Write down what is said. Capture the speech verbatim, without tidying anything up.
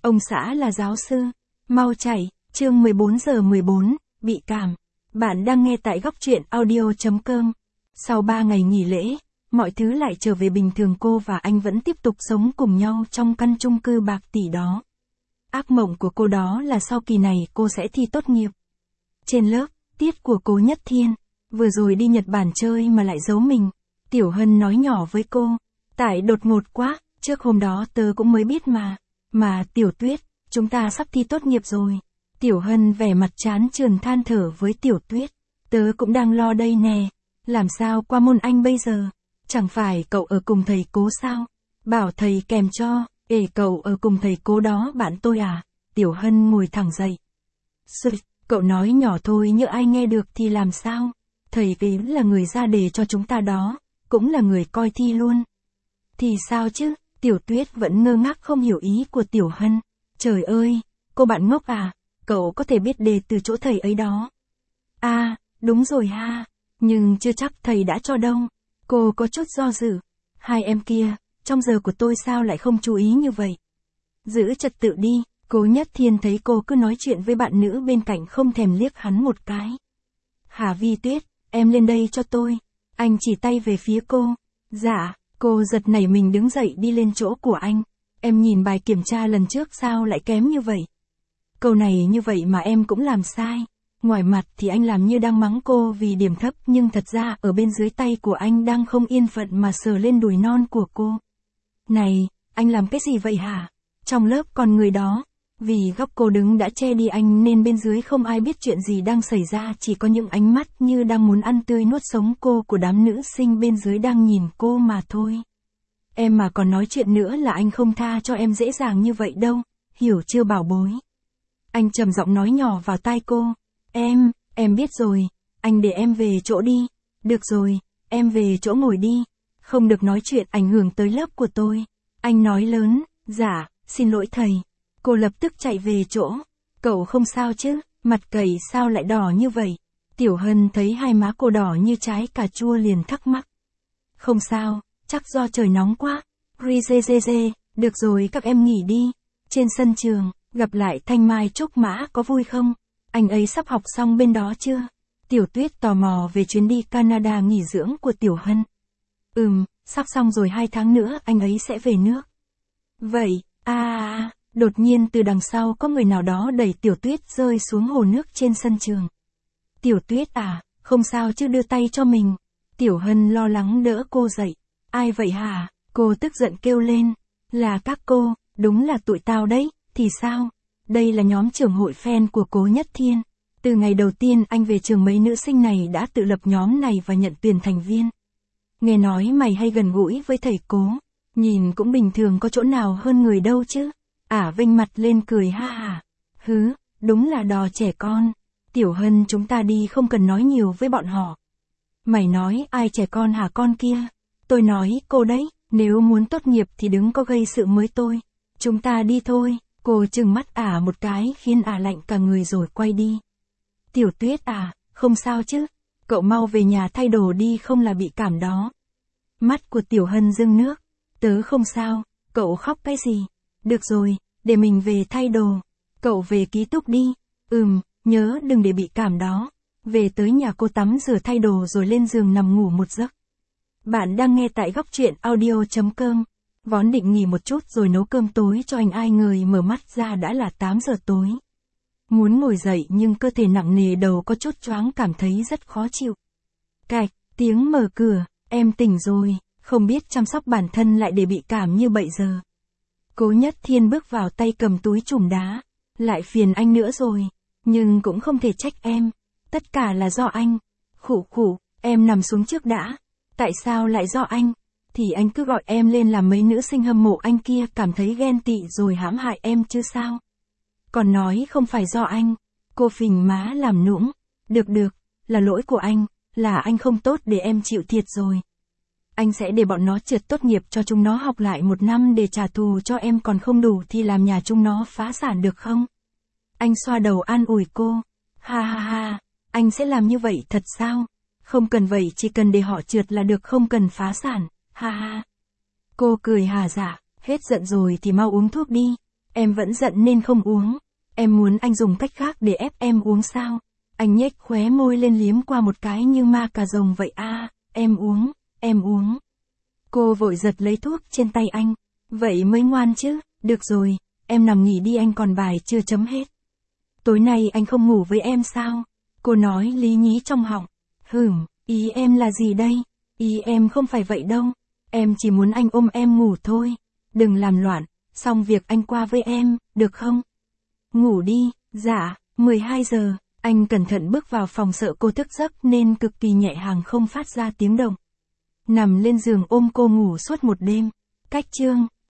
Ông xã là giáo sư. Mau chạy, chương mười bốn giờ mười bốn, bị cảm. Bạn đang nghe tại góc truyện audio chấm com. Sau ba ngày nghỉ lễ, mọi thứ lại trở về bình thường, cô và anh vẫn tiếp tục sống cùng nhau trong căn chung cư bạc tỷ đó. Ác mộng của cô đó là sau kỳ này cô sẽ thi tốt nghiệp. Trên lớp, tiết của Cố Nhất Thiên, vừa rồi đi Nhật Bản chơi mà lại giấu mình. Tiểu Hân nói nhỏ với cô, tại đột ngột quá, trước hôm đó tớ cũng mới biết mà. Mà Tiểu Tuyết, chúng ta sắp thi tốt nghiệp rồi. Tiểu Hân vẻ mặt chán chường than thở với Tiểu Tuyết, tớ cũng đang lo đây nè, làm sao qua môn Anh bây giờ? Chẳng phải cậu ở cùng thầy Cố sao? Bảo thầy kèm cho, ê cậu ở cùng thầy Cố đó bạn tôi à? Tiểu Hân ngồi thẳng dậy. Sư, cậu nói nhỏ thôi nhỡ ai nghe được thì làm sao? Thầy ấy là người ra đề cho chúng ta đó, cũng là người coi thi luôn. Thì sao chứ? Tiểu Tuyết vẫn ngơ ngác không hiểu ý của Tiểu Hân. Trời ơi, cô bạn ngốc à, cậu có thể biết đề từ chỗ thầy ấy đó. À, đúng rồi ha, nhưng chưa chắc thầy đã cho đâu. Cô có chút do dự. Hai em kia, trong giờ của tôi sao lại không chú ý như vậy? Giữ trật tự đi. Cố Nhất Thiên thấy cô cứ nói chuyện với bạn nữ bên cạnh không thèm liếc hắn một cái. Hà Vi Tuyết, em lên đây cho tôi. Anh chỉ tay về phía cô. Dạ. Cô giật nảy mình đứng dậy đi lên chỗ của anh. Em nhìn bài kiểm tra lần trước sao lại kém như vậy? Câu này như vậy mà em cũng làm sai. Ngoài mặt thì anh làm như đang mắng cô vì điểm thấp, nhưng thật ra ở bên dưới tay của anh đang không yên phận mà sờ lên đùi non của cô. Này, anh làm cái gì vậy hả? Trong lớp còn người đó. Vì góc cô đứng đã che đi anh nên bên dưới không ai biết chuyện gì đang xảy ra, chỉ có những ánh mắt như đang muốn ăn tươi nuốt sống cô của đám nữ sinh bên dưới đang nhìn cô mà thôi. Em mà còn nói chuyện nữa là anh không tha cho em dễ dàng như vậy đâu, hiểu chưa bảo bối? Anh trầm giọng nói nhỏ vào tai cô. Em, em biết rồi, anh để em về chỗ đi. Được rồi, em về chỗ ngồi đi. Không được nói chuyện ảnh hưởng tới lớp của tôi. Anh nói lớn, dạ, xin lỗi thầy. Cô lập tức chạy về chỗ. Cậu không sao chứ, mặt cầy sao lại đỏ như vậy? Tiểu Hân thấy hai má cô đỏ như trái cà chua liền thắc mắc. Không sao, chắc do trời nóng quá. Ri dê dê dê, được rồi các em nghỉ đi. Trên sân trường, gặp lại Thanh Mai Trúc Mã có vui không? Anh ấy sắp học xong bên đó chưa? Tiểu Tuyết tò mò về chuyến đi Canada nghỉ dưỡng của Tiểu Hân. Ừm, sắp xong rồi, hai tháng nữa anh ấy sẽ về nước. Vậy, à à. Đột nhiên từ đằng sau có người nào đó đẩy Tiểu Tuyết rơi xuống hồ nước trên sân trường. Tiểu Tuyết à, không sao chứ, đưa tay cho mình. Tiểu Hân lo lắng đỡ cô dậy. Ai vậy hả? Cô tức giận kêu lên. Là các cô, đúng là tụi tao đấy, thì sao? Đây là nhóm trưởng hội fan của Cố Nhất Thiên. Từ ngày đầu tiên anh về trường mấy nữ sinh này đã tự lập nhóm này và nhận tuyển thành viên. Nghe nói mày hay gần gũi với thầy Cố. Nhìn cũng bình thường, có chỗ nào hơn người đâu chứ. Ả vênh mặt lên cười ha hả. Hứ, đúng là đò trẻ con. Tiểu Hân, chúng ta đi, không cần nói nhiều với bọn họ. Mày nói ai trẻ con hả con kia? Tôi nói cô đấy, nếu muốn tốt nghiệp thì đừng có gây sự với tôi. Chúng ta đi thôi. Cô trừng mắt Ả một cái khiến Ả lạnh cả người rồi quay đi. Tiểu Tuyết à, không sao chứ? Cậu mau về nhà thay đồ đi, không là bị cảm đó. Mắt của Tiểu Hân rưng nước. Tớ không sao, cậu khóc cái gì? Được rồi, để mình về thay đồ. Cậu về ký túc đi. Ừm, nhớ đừng để bị cảm đó. Về tới nhà cô tắm rửa thay đồ rồi lên giường nằm ngủ một giấc. Bạn đang nghe tại góc truyện audio chấm com. Vốn định nghỉ một chút rồi nấu cơm tối cho anh, ai ngờ mở mắt ra đã là tám giờ tối. Muốn ngồi dậy nhưng cơ thể nặng nề, đầu có chút choáng, cảm thấy rất khó chịu. Cạch, tiếng mở cửa, em tỉnh rồi, không biết chăm sóc bản thân lại để bị cảm như vậy giờ. Cố Nhất Thiên bước vào tay cầm túi chùm đá. Lại phiền anh nữa rồi. Nhưng cũng không thể trách em. Tất cả là do anh. Khủ khủ, em nằm xuống trước đã. Tại sao lại do anh? Thì anh cứ gọi em lên làm mấy nữ sinh hâm mộ anh kia cảm thấy ghen tị rồi hãm hại em chứ sao? Còn nói không phải do anh. Cô phình má làm nũng. Được được, là lỗi của anh. Là anh không tốt để em chịu thiệt rồi. Anh sẽ để bọn nó trượt tốt nghiệp cho chúng nó học lại một năm để trả thù cho em, còn không đủ thì làm nhà chúng nó phá sản được không? Anh xoa đầu an ủi cô. Ha ha ha, anh sẽ làm như vậy thật sao? Không cần vậy, chỉ cần để họ trượt là được, không cần phá sản. Ha ha. Cô cười hà dạ, hết giận rồi thì mau uống thuốc đi. Em vẫn giận nên không uống. Em muốn anh dùng cách khác để ép em uống sao? Anh nhếch khóe môi lên liếm qua một cái như ma cà rồng vậy à, em uống, em uống. Cô vội giật lấy thuốc trên tay anh. Vậy mới ngoan chứ, được rồi, em nằm nghỉ đi, anh còn bài chưa chấm hết. Tối nay anh không ngủ với em sao? Cô nói lý nhí trong họng. Hửm, ý em là gì đây? Ý em không phải vậy đâu. Em chỉ muốn anh ôm em ngủ thôi. Đừng làm loạn, xong việc anh qua với em, được không? Ngủ đi, dạ, mười hai giờ, anh cẩn thận bước vào phòng sợ cô thức giấc nên cực kỳ nhẹ hàng không phát ra tiếng động. Nằm lên giường ôm cô ngủ suốt một đêm. Cách chương